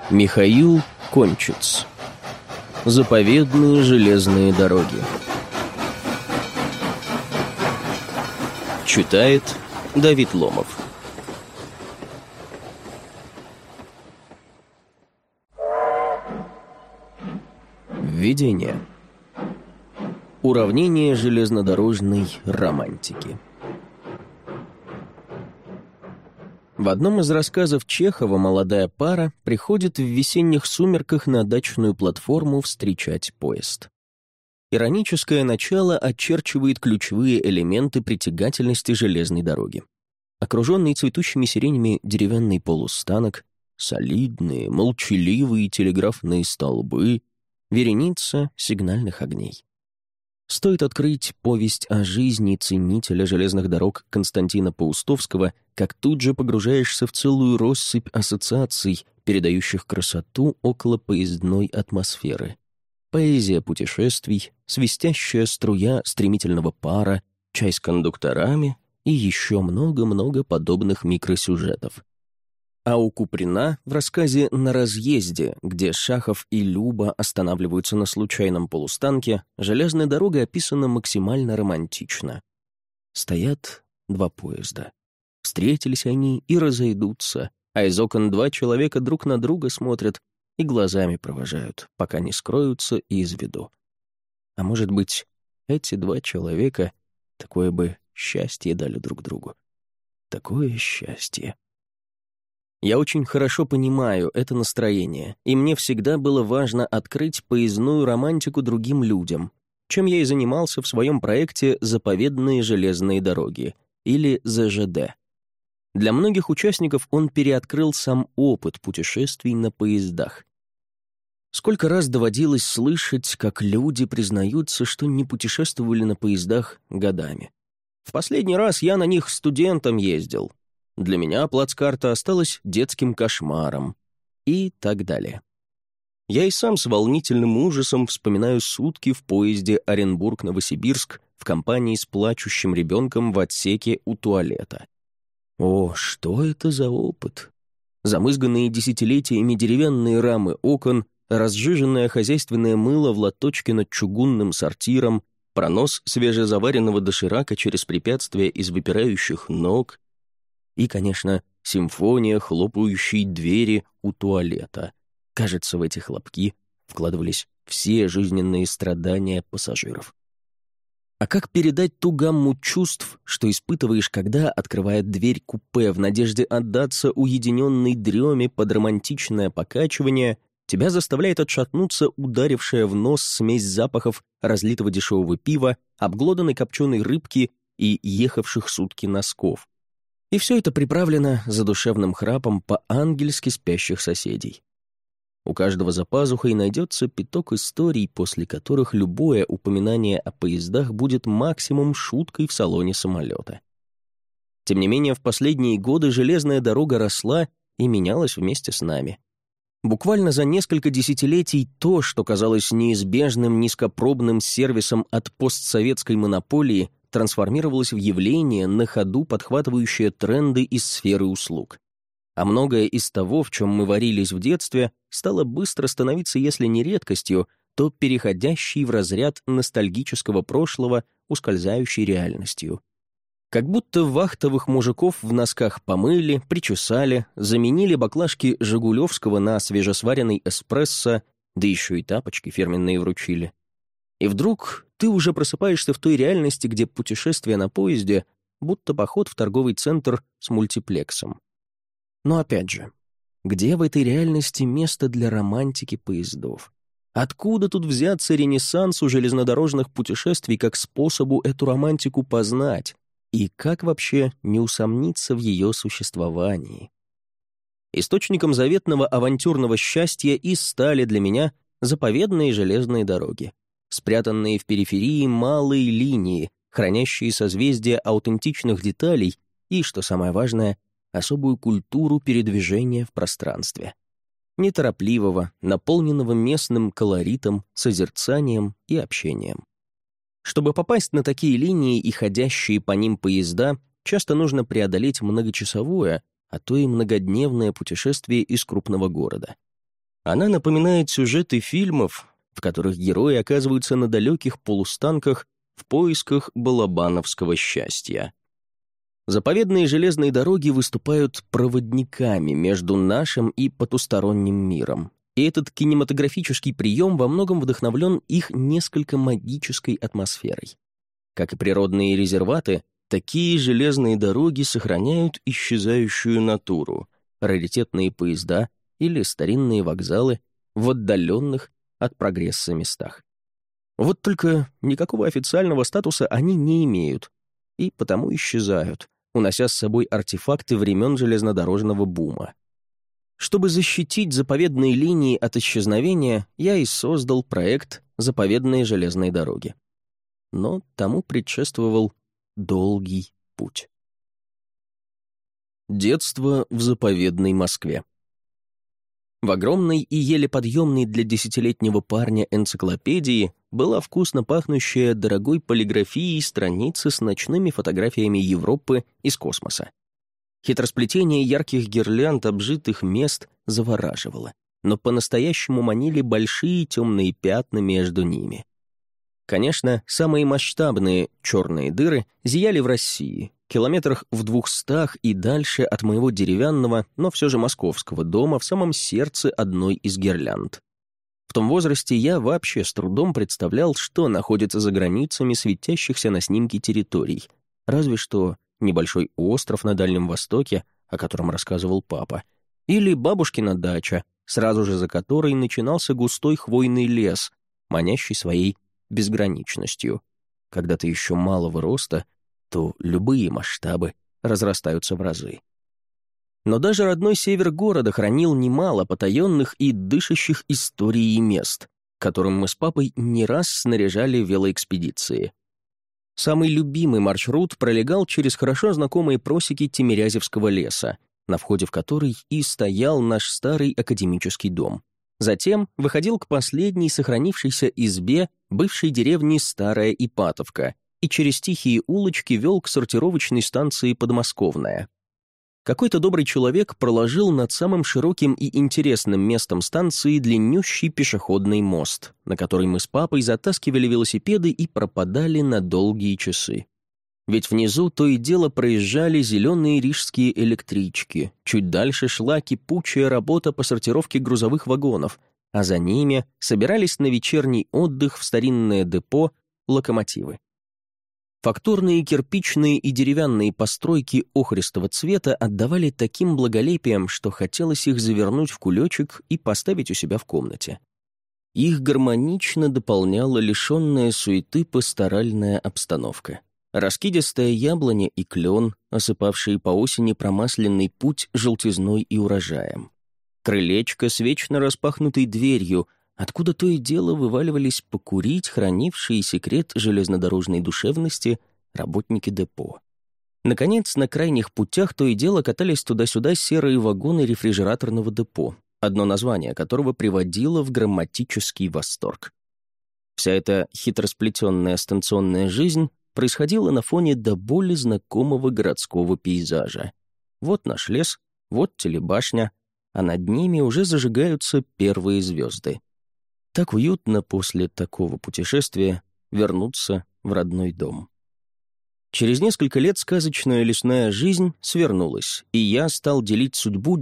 Михаил Кончиц. Заповедные железные дороги. Читает Давид Ломов. Введение. Уравнение железнодорожной романтики. В одном из рассказов Чехова молодая пара приходит в весенних сумерках на дачную платформу встречать поезд. Ироническое начало очерчивает ключевые элементы притягательности железной дороги. Окруженный цветущими сиренями деревянный полустанок, солидные, молчаливые телеграфные столбы, вереница сигнальных огней. Стоит открыть повесть о жизни ценителя железных дорог Константина Паустовского, как тут же погружаешься в целую россыпь ассоциаций, передающих красоту околопоездной атмосферы. Поэзия путешествий, свистящая струя стремительного пара, чай с кондукторами и еще много-много подобных микросюжетов. А у Куприна в рассказе «На разъезде», где Шахов и Люба останавливаются на случайном полустанке, железная дорога описана максимально романтично. Стоят два поезда. Встретились они и разойдутся, а из окон два человека друг на друга смотрят и глазами провожают, пока не скроются из виду. А может быть, эти два человека такое бы счастье дали друг другу. Такое счастье. Я очень хорошо понимаю это настроение, и мне всегда было важно открыть поездную романтику другим людям, чем я и занимался в своем проекте «Заповедные железные дороги» или ЗЖД. Для многих участников он переоткрыл сам опыт путешествий на поездах. Сколько раз доводилось слышать, как люди признаются, что не путешествовали на поездах годами. В последний раз я на них студентом ездил. Для меня плацкарта осталась детским кошмаром. И так далее. Я и сам с волнительным ужасом вспоминаю сутки в поезде Оренбург-Новосибирск в компании с плачущим ребенком в отсеке у туалета. О, что это за опыт! Замызганные десятилетиями деревянные рамы окон, разжиженное хозяйственное мыло в лоточке над чугунным сортиром, пронос свежезаваренного доширака через препятствия из выпирающих ног — и, конечно, симфония хлопающей двери у туалета. Кажется, в эти хлопки вкладывались все жизненные страдания пассажиров. А как передать ту гамму чувств, что испытываешь, когда, открывая дверь купе в надежде отдаться уединенной дреме под романтичное покачивание, тебя заставляет отшатнуться ударившая в нос смесь запахов разлитого дешевого пива, обглоданной копченой рыбки и ехавших сутки носков. И все это приправлено задушевным храпом по-ангельски спящих соседей. У каждого за пазухой найдется пяток историй, после которых любое упоминание о поездах будет максимум шуткой в салоне самолета. Тем не менее, в последние годы железная дорога росла и менялась вместе с нами. Буквально за несколько десятилетий то, что казалось неизбежным низкопробным сервисом от постсоветской монополии, трансформировалось в явление, на ходу подхватывающее тренды из сферы услуг. А многое из того, в чем мы варились в детстве, стало быстро становиться, если не редкостью, то переходящей в разряд ностальгического прошлого ускользающей реальностью. Как будто вахтовых мужиков в носках помыли, причесали, заменили баклажки жигулевского на свежесваренный эспрессо, да еще и тапочки фирменные вручили. И вдруг ты уже просыпаешься в той реальности, где путешествие на поезде будто поход в торговый центр с мультиплексом. Но опять же, где в этой реальности место для романтики поездов? Откуда тут взяться ренессансу железнодорожных путешествий как способу эту романтику познать? И как вообще не усомниться в ее существовании? Источником заветного авантюрного счастья и стали для меня заповедные железные дороги. Спрятанные в периферии малые линии, хранящие созвездия аутентичных деталей и, что самое важное, особую культуру передвижения в пространстве. Неторопливого, наполненного местным колоритом, созерцанием и общением. Чтобы попасть на такие линии и ходящие по ним поезда, часто нужно преодолеть многочасовое, а то и многодневное путешествие из крупного города. Она напоминает сюжеты фильмов, в которых герои оказываются на далеких полустанках в поисках балабановского счастья. Заповедные железные дороги выступают проводниками между нашим и потусторонним миром. И этот кинематографический прием во многом вдохновлен их несколько магической атмосферой. Как и природные резерваты, такие железные дороги сохраняют исчезающую натуру, раритетные поезда или старинные вокзалы в отдаленных от прогресса местах. Вот только никакого официального статуса они не имеют, и потому исчезают, унося с собой артефакты времен железнодорожного бума. Чтобы защитить заповедные линии от исчезновения, я и создал проект «Заповедные железные дороги». Но тому предшествовал долгий путь. Детство в заповедной Москве. В огромной и еле подъемной для 10-летнего парня энциклопедии была вкусно пахнущая дорогой полиграфией страница с ночными фотографиями Европы из космоса. Хитросплетение ярких гирлянд обжитых мест завораживало, но по-настоящему манили большие темные пятна между ними. Конечно, самые масштабные черные дыры зияли в России, километрах в 200 и дальше от моего деревянного, но все же московского дома в самом сердце одной из гирлянд. В том возрасте я вообще с трудом представлял, что находится за границами светящихся на снимке территорий, разве что небольшой остров на Дальнем Востоке, о котором рассказывал папа, или бабушкина дача, сразу же за которой начинался густой хвойный лес, манящий своей безграничностью. Когда ты еще малого роста, то любые масштабы разрастаются в разы. Но даже родной север города хранил немало потаенных и дышащих историей мест, к которым мы с папой не раз снаряжали велоэкспедиции. Самый любимый маршрут пролегал через хорошо знакомые просеки Тимирязевского леса, на входе в который и стоял наш старый академический дом. Затем выходил к последней сохранившейся избе бывшей деревни Старая Ипатовка и через тихие улочки вел к сортировочной станции Подмосковная. Какой-то добрый человек проложил над самым широким и интересным местом станции длиннющий пешеходный мост, на который мы с папой затаскивали велосипеды и пропадали на долгие часы. Ведь внизу то и дело проезжали зеленые рижские электрички, чуть дальше шла кипучая работа по сортировке грузовых вагонов, а за ними собирались на вечерний отдых в старинное депо локомотивы. Фактурные кирпичные и деревянные постройки охристого цвета отдавали таким благолепием, что хотелось их завернуть в кулечек и поставить у себя в комнате. Их гармонично дополняла лишенная суеты пасторальная обстановка. Раскидистая яблоня и клен, осыпавшие по осени промасленный путь желтизной и урожаем. Крылечко с вечно распахнутой дверью, откуда то и дело вываливались покурить хранившие секрет железнодорожной душевности работники депо. Наконец, на крайних путях то и дело катались туда-сюда серые вагоны рефрижераторного депо, одно название которого приводило в грамматический восторг. Вся эта хитросплетенная станционная жизнь происходила на фоне до боли знакомого городского пейзажа. Вот наш лес, вот телебашня, а над ними уже зажигаются первые звезды. Так уютно после такого путешествия вернуться в родной дом. Через несколько лет сказочная лесная жизнь свернулась, и я стал делить судьбу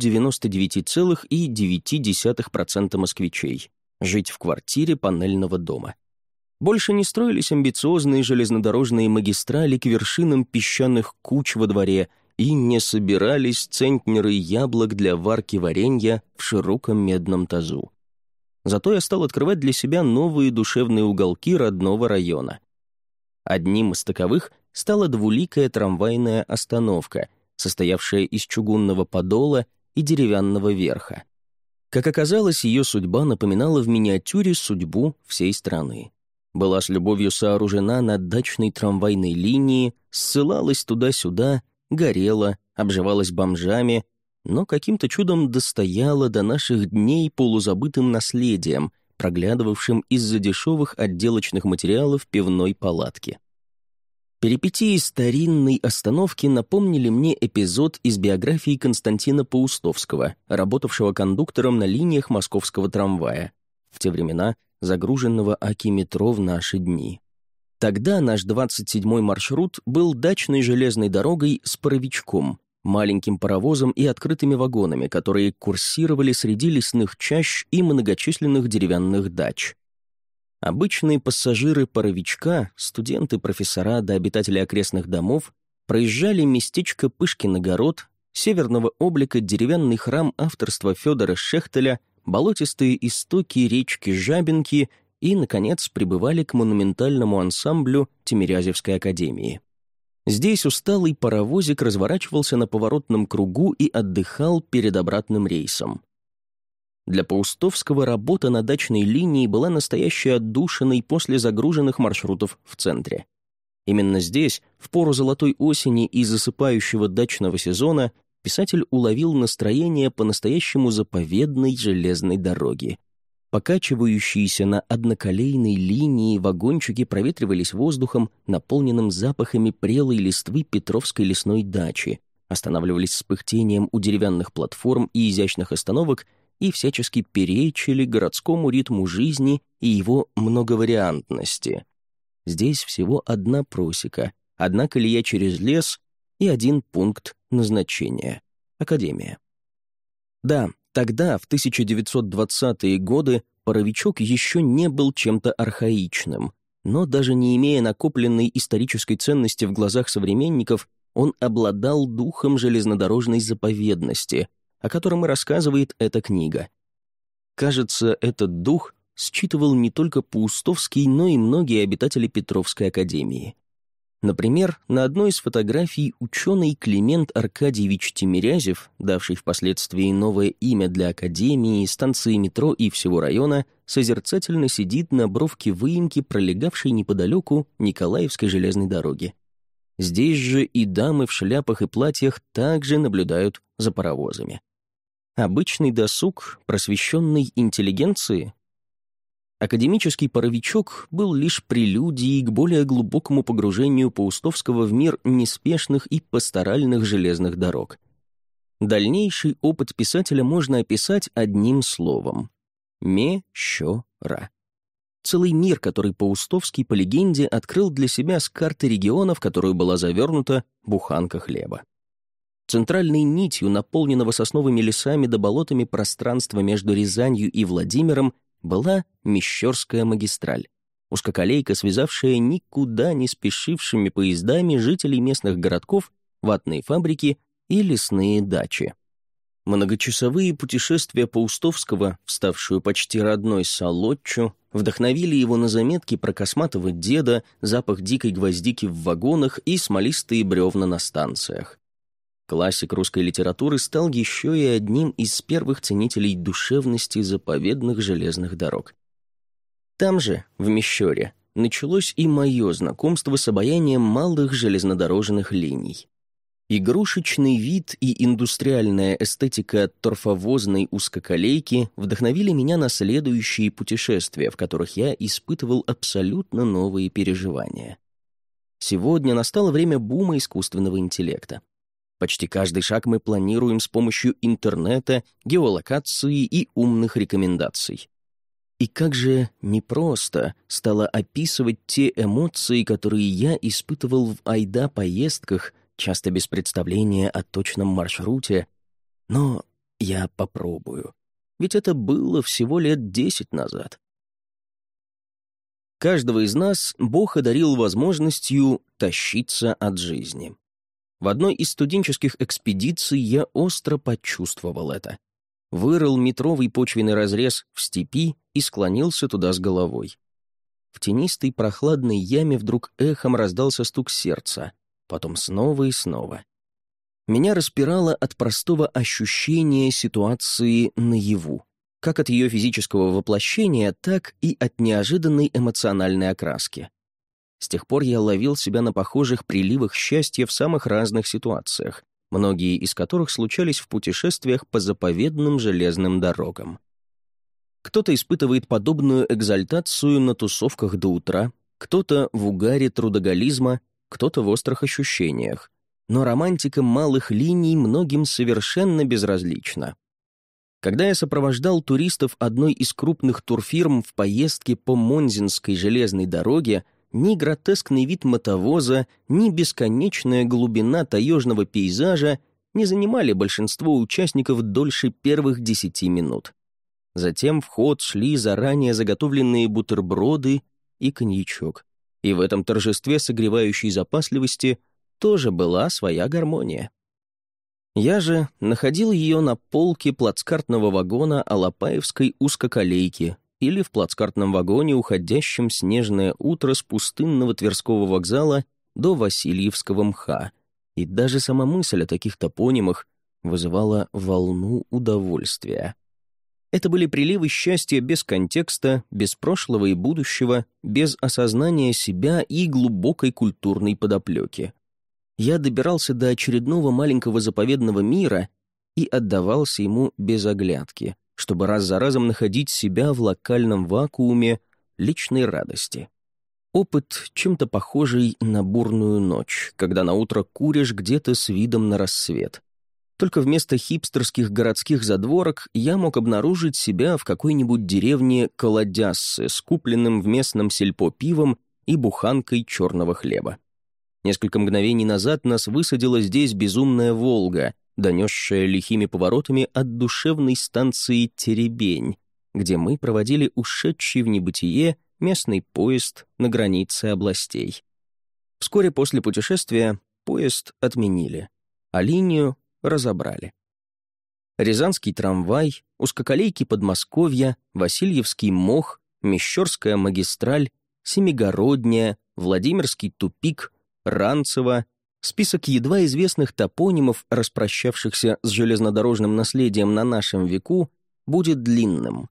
99,9% москвичей, жить в квартире панельного дома. Больше не строились амбициозные железнодорожные магистрали к вершинам песчаных куч во дворе и не собирались центнеры яблок для варки варенья в широком медном тазу. Зато я стал открывать для себя новые душевные уголки родного района. Одним из таковых стала двуликая трамвайная остановка, состоявшая из чугунного подола и деревянного верха. Как оказалось, ее судьба напоминала в миниатюре судьбу всей страны. Была с любовью сооружена на дачной трамвайной линии, ссылалась туда-сюда, горела, обживалась бомжами, но каким-то чудом достояла до наших дней полузабытым наследием, проглядывавшим из-за дешевых отделочных материалов пивной палатки. Перипетии старинной остановки напомнили мне эпизод из биографии Константина Паустовского, работавшего кондуктором на линиях московского трамвая, в те времена загруженного аки-метро в наши дни. Тогда наш 27-й маршрут был дачной железной дорогой с паровичком, маленьким паровозом и открытыми вагонами, которые курсировали среди лесных чащ и многочисленных деревянных дач. Обычные пассажиры паровичка, студенты, профессора да обитатели окрестных домов, проезжали местечко Пышкин-Огород, северного облика деревянный храм авторства Федора Шехтеля, болотистые истоки речки Жабинки и, наконец, прибывали к монументальному ансамблю Тимирязевской академии. Здесь усталый паровозик разворачивался на поворотном кругу и отдыхал перед обратным рейсом. Для Паустовского работа на дачной линии была настоящей отдушиной после загруженных маршрутов в центре. Именно здесь, в пору золотой осени и засыпающего дачного сезона, писатель уловил настроение по-настоящему заповедной железной дороги. Покачивающиеся на одноколейной линии вагончики проветривались воздухом, наполненным запахами прелой листвы Петровской лесной дачи, останавливались с пыхтением у деревянных платформ и изящных остановок и всячески перечили городскому ритму жизни и его многовариантности. Здесь всего одна просека, одна колея через лес и один пункт назначения — академия. Да, тогда, в 1920-е годы, паровичок еще не был чем-то архаичным, но даже не имея накопленной исторической ценности в глазах современников, он обладал духом железнодорожной заповедности, о котором и рассказывает эта книга. Кажется, этот дух считывал не только Паустовский, но и многие обитатели Петровской академии. Например, на одной из фотографий ученый Климент Аркадьевич Тимирязев, давший впоследствии новое имя для академии, станции метро и всего района, созерцательно сидит на бровке выемки, пролегавшей неподалеку Николаевской железной дороги. Здесь же и дамы в шляпах и платьях также наблюдают за паровозами. Обычный досуг просвещенной интеллигенции? Академический паровичок был лишь прелюдией к более глубокому погружению Паустовского в мир неспешных и пасторальных железных дорог. Дальнейший опыт писателя можно описать одним словом — мещера. Целый мир, который Паустовский, по легенде, открыл для себя с карты региона, в которую была завернута буханка хлеба. Центральной нитью, наполненного сосновыми лесами да болотами пространства между Рязанью и Владимиром, была Мещерская магистраль, узкоколейка, связавшая никуда не спешившими поездами жителей местных городков, ватные фабрики и лесные дачи. Многочасовые путешествия Паустовского, вставшую почти родной Солодчу, вдохновили его на заметки про косматого деда, запах дикой гвоздики в вагонах и смолистые бревна на станциях. Классик русской литературы стал еще и одним из первых ценителей душевности заповедных железных дорог. Там же, в Мещере, началось и мое знакомство с обаянием малых железнодорожных линий. Игрушечный вид и индустриальная эстетика торфовозной узкоколейки вдохновили меня на следующие путешествия, в которых я испытывал абсолютно новые переживания. Сегодня настало время бума искусственного интеллекта. Почти каждый шаг мы планируем с помощью интернета, геолокации и умных рекомендаций. И как же непросто стало описывать те эмоции, которые я испытывал в айда-поездках, часто без представления о точном маршруте. Но я попробую. Ведь это было всего лет 10 назад. Каждого из нас Бог одарил возможностью тащиться от жизни. В одной из студенческих экспедиций я остро почувствовал это. Вырыл метровый почвенный разрез в степи и склонился туда с головой. В тенистой прохладной яме вдруг эхом раздался стук сердца, потом снова и снова. Меня распирало от простого ощущения ситуации наяву, как от ее физического воплощения, так и от неожиданной эмоциональной окраски. С тех пор я ловил себя на похожих приливах счастья в самых разных ситуациях, многие из которых случались в путешествиях по заповедным железным дорогам. Кто-то испытывает подобную экзальтацию на тусовках до утра, кто-то в угаре трудоголизма, кто-то в острых ощущениях, но романтика малых линий многим совершенно безразлична. Когда я сопровождал туристов одной из крупных турфирм в поездке по Монзинской железной дороге, ни гротескный вид мотовоза, ни бесконечная глубина таежного пейзажа не занимали большинство участников дольше первых 10 минут. Затем в ход шли заранее заготовленные бутерброды и коньячок. И в этом торжестве согревающей запасливости тоже была своя гармония. Я же находил ее на полке плацкартного вагона Алапаевской узкоколейки или в плацкартном вагоне, уходящем в снежное утро с пустынного Тверского вокзала до Васильевского мха. И даже сама мысль о таких топонимах вызывала волну удовольствия. Это были приливы счастья без контекста, без прошлого и будущего, без осознания себя и глубокой культурной подоплеки. Я добирался до очередного маленького заповедного мира и отдавался ему без оглядки, чтобы раз за разом находить себя в локальном вакууме личной радости. Опыт, чем-то похожий на бурную ночь, когда наутро куришь где-то с видом на рассвет. Только вместо хипстерских городских задворок я мог обнаружить себя в какой-нибудь деревне Колодяссы с купленным в местном сельпо пивом и буханкой черного хлеба. Несколько мгновений назад нас высадила здесь безумная «Волга», донесшая лихими поворотами от душевной станции Теребень, где мы проводили ушедший в небытие местный поезд на границе областей. Вскоре после путешествия поезд отменили, а линию разобрали. Рязанский трамвай, узкоколейки Подмосковья, Васильевский мох, Мещерская магистраль, Семигородняя, Владимирский тупик, Ранцево — список едва известных топонимов, распрощавшихся с железнодорожным наследием на нашем веку, будет длинным.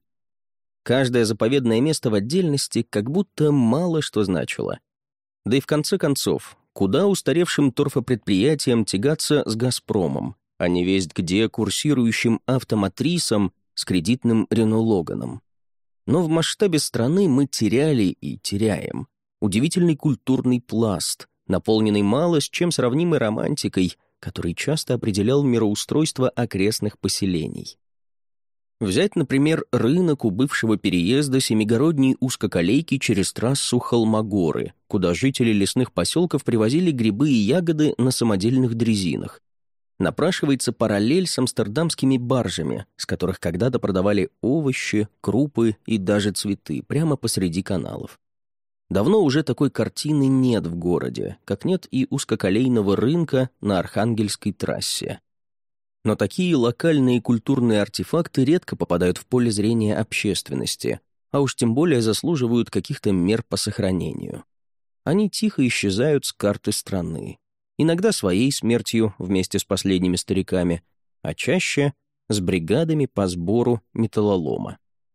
Каждое заповедное место в отдельности как будто мало что значило. Да и в конце концов, куда устаревшим торфопредприятиям тягаться с «Газпромом», а не весть где курсирующим автоматрисом с кредитным Рено Логаном. Но в масштабе страны мы теряли и теряем удивительный культурный пласт, наполненный мало с чем сравнимой романтикой, который часто определял мироустройство окрестных поселений. Взять, например, рынок у бывшего переезда Семигородней узкоколейки через трассу Холмогоры, куда жители лесных поселков привозили грибы и ягоды на самодельных дрезинах. Напрашивается параллель с амстердамскими баржами, с которых когда-то продавали овощи, крупы и даже цветы прямо посреди каналов. Давно уже такой картины нет в городе, как нет и узкоколейного рынка на Архангельской трассе. Но такие локальные культурные артефакты редко попадают в поле зрения общественности, а уж тем более заслуживают каких-то мер по сохранению. Они тихо исчезают с карты страны, иногда своей смертью вместе с последними стариками, а чаще с бригадами по сбору металлолома.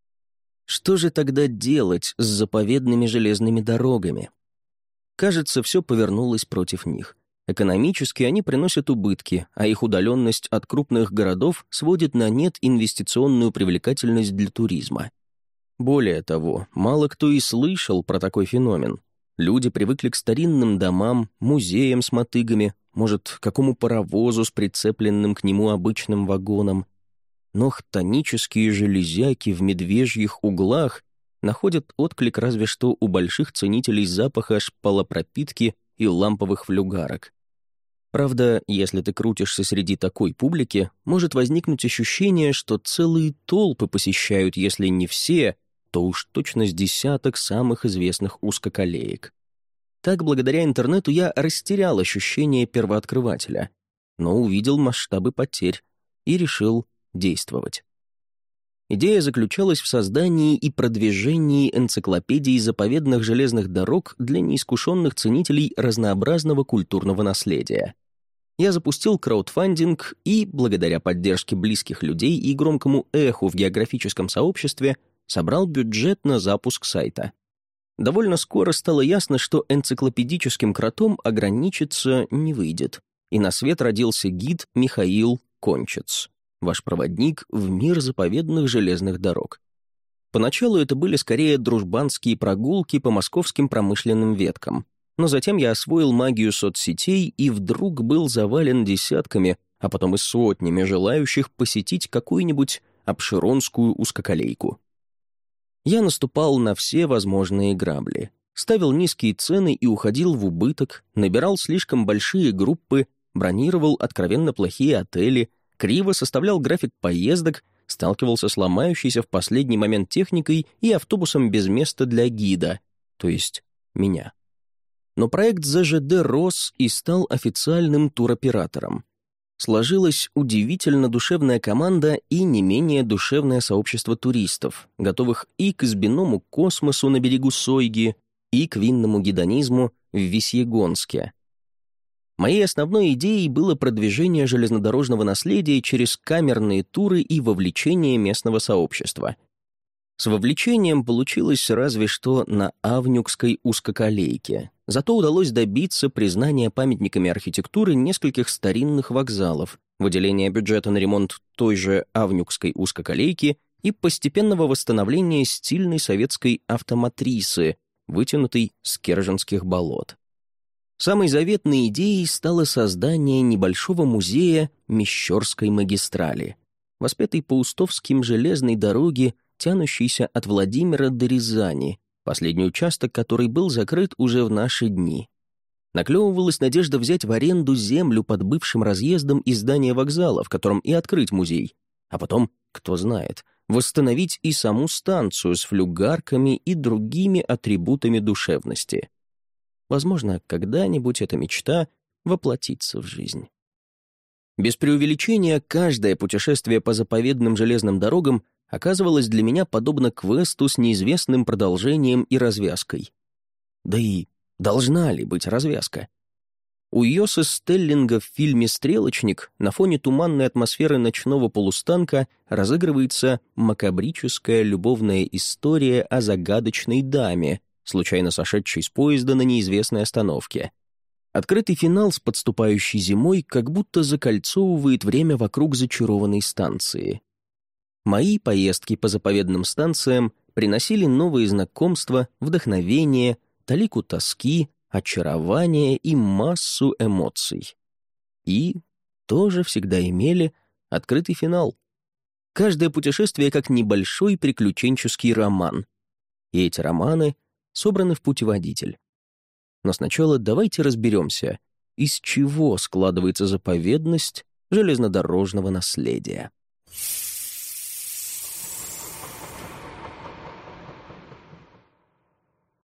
Что же тогда делать с заповедными железными дорогами? Кажется, все повернулось против них. Экономически они приносят убытки, а их удаленность от крупных городов сводит на нет инвестиционную привлекательность для туризма. Более того, мало кто и слышал про такой феномен. Люди привыкли к старинным домам, музеям с мотыгами, может, к какому паровозу с прицепленным к нему обычным вагоном. Но хтонические железяки в медвежьих углах находят отклик разве что у больших ценителей запаха шпалопропитки и ламповых флюгарок. Правда, если ты крутишься среди такой публики, может возникнуть ощущение, что целые толпы посещают, если не все, то уж точно с десяток самых известных узкоколеек. Так, благодаря интернету я растерял ощущение первооткрывателя, но увидел масштабы потерь и решил действовать. Идея заключалась в создании и продвижении энциклопедии заповедных железных дорог для неискушенных ценителей разнообразного культурного наследия. Я запустил краудфандинг и, благодаря поддержке близких людей и громкому эху в географическом сообществе, собрал бюджет на запуск сайта. Довольно скоро стало ясно, что энциклопедическим кротом ограничиться не выйдет, и на свет родился гид Михаил Кончец, ваш проводник в мир заповедных железных дорог. Поначалу это были скорее дружбанские прогулки по московским промышленным веткам. Но затем я освоил магию соцсетей и вдруг был завален десятками, а потом и сотнями желающих посетить какую-нибудь обширонскую узкоколейку. Я наступал на все возможные грабли, ставил низкие цены и уходил в убыток, набирал слишком большие группы, бронировал откровенно плохие отели, криво составлял график поездок, сталкивался с ломающейся в последний момент техникой и автобусом без места для гида, то есть меня. Но проект ЗЖД рос и стал официальным туроператором. Сложилась удивительно душевная команда и не менее душевное сообщество туристов, готовых и к избиному космосу на берегу Сойги, и к винному гедонизму в Весьегонске. Моей основной идеей было продвижение железнодорожного наследия через камерные туры и вовлечение местного сообщества. С вовлечением получилось разве что на Авнюкской узкоколейке. Зато удалось добиться признания памятниками архитектуры нескольких старинных вокзалов, выделения бюджета на ремонт той же Авнюкской узкоколейки и постепенного восстановления стильной советской автоматрисы, вытянутой с Керженских болот. Самой заветной идеей стало создание небольшого музея Мещерской магистрали, воспетой по Устовским железной дороге, тянущейся от Владимира до Рязани, последний участок, который был закрыт уже в наши дни. Наклевывалась надежда взять в аренду землю под бывшим разъездом и здание вокзала, в котором и открыть музей, а потом, кто знает, восстановить и саму станцию с флюгарками и другими атрибутами душевности. Возможно, когда-нибудь эта мечта воплотится в жизнь. Без преувеличения, каждое путешествие по заповедным железным дорогам оказывалось для меня подобно квесту с неизвестным продолжением и развязкой. Да и должна ли быть развязка? У Йоса Стеллинга в фильме «Стрелочник» на фоне туманной атмосферы ночного полустанка разыгрывается макабрическая любовная история о загадочной даме, случайно сошедшей с поезда на неизвестной остановке. Открытый финал с подступающей зимой как будто закольцовывает время вокруг зачарованной станции. Мои поездки по заповедным станциям приносили новые знакомства, вдохновение, талику тоски, очарование и массу эмоций. И тоже всегда имели открытый финал. Каждое путешествие как небольшой приключенческий роман. И эти романы собраны в путеводитель. Но сначала давайте разберемся, из чего складывается заповедность железнодорожного наследия.